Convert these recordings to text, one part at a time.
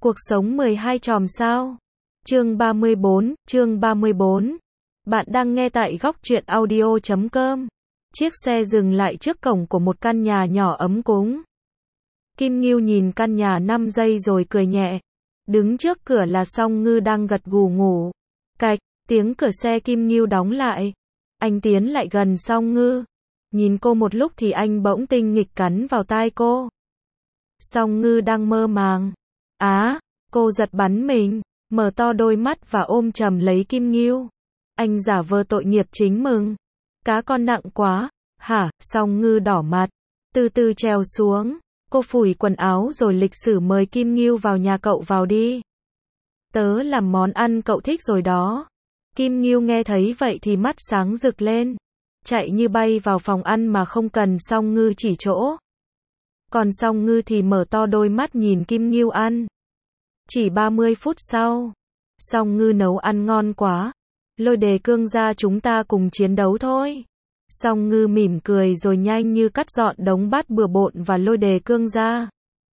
Cuộc sống 12 chòm sao. Chương 34. Bạn đang nghe tại góc truyện audio.com. Chiếc xe dừng lại trước cổng của một căn nhà nhỏ ấm cúng. Kim Ngưu nhìn căn nhà 5 giây rồi cười nhẹ. Đứng trước cửa là Song Ngư đang gật gù ngủ. Cạch, tiếng cửa xe Kim Ngưu đóng lại. Anh tiến lại gần Song Ngư. Nhìn cô một lúc thì anh bỗng tinh nghịch cắn vào tai cô. Song Ngư đang mơ màng. Cô giật bắn mình, mở to đôi mắt và ôm chầm lấy Kim Ngưu. Anh giả vờ tội nghiệp chính mừng. Cá con nặng quá, hả? Song Ngư đỏ mặt, từ từ trèo xuống. Cô phủi quần áo rồi lịch sự mời Kim Ngưu vào nhà cậu vào đi. Tớ làm món ăn cậu thích rồi đó. Kim Ngưu nghe thấy vậy thì mắt sáng rực lên. Chạy như bay vào phòng ăn mà không cần Song Ngư chỉ chỗ. Còn Song Ngư thì mở to đôi mắt nhìn Kim Ngưu ăn. Chỉ 30 phút sau, Song Ngư nấu ăn ngon quá. Lôi đề cương ra chúng ta cùng chiến đấu thôi. Song Ngư mỉm cười rồi nhanh như cắt dọn đống bát bừa bộn và lôi đề cương ra.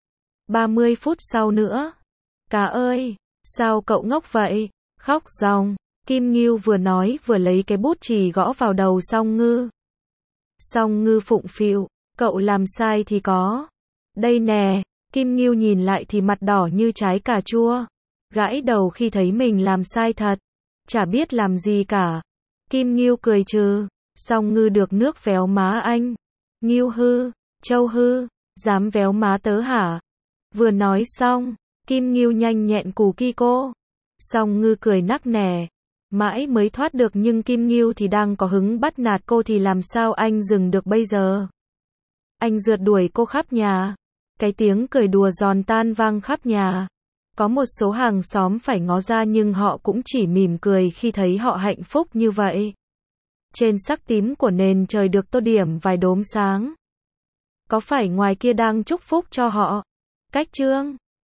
30 phút sau nữa. Cá ơi, sao cậu ngốc vậy? Khóc ròng. Kim Ngưu vừa nói vừa lấy cái bút chì gõ vào đầu Song Ngư. Song Ngư phụng phịu, cậu làm sai thì có. Đây nè. Kim Ngưu nhìn lại thì mặt đỏ như trái cà chua. Gãi đầu khi thấy mình làm sai thật. Chả biết làm gì cả. Kim Ngưu cười trừ. Song Ngư được nước véo má anh. Ngưu hư, Châu hư, dám véo má tớ hả? Vừa nói xong, Kim Ngưu nhanh nhẹn cù ki cô. Song Ngư cười nắc nẻ. Mãi mới thoát được nhưng Kim Ngưu thì đang có hứng bắt nạt cô thì làm sao anh dừng được bây giờ? Anh rượt đuổi cô khắp nhà. Cái tiếng cười đùa giòn tan vang khắp nhà. Có một số hàng xóm phải ngó ra nhưng họ cũng chỉ mỉm cười khi thấy họ hạnh phúc như vậy. Trên sắc tím của nền trời được tô điểm vài đốm sáng. Có phải ngoài kia đang chúc phúc cho họ? Cách chương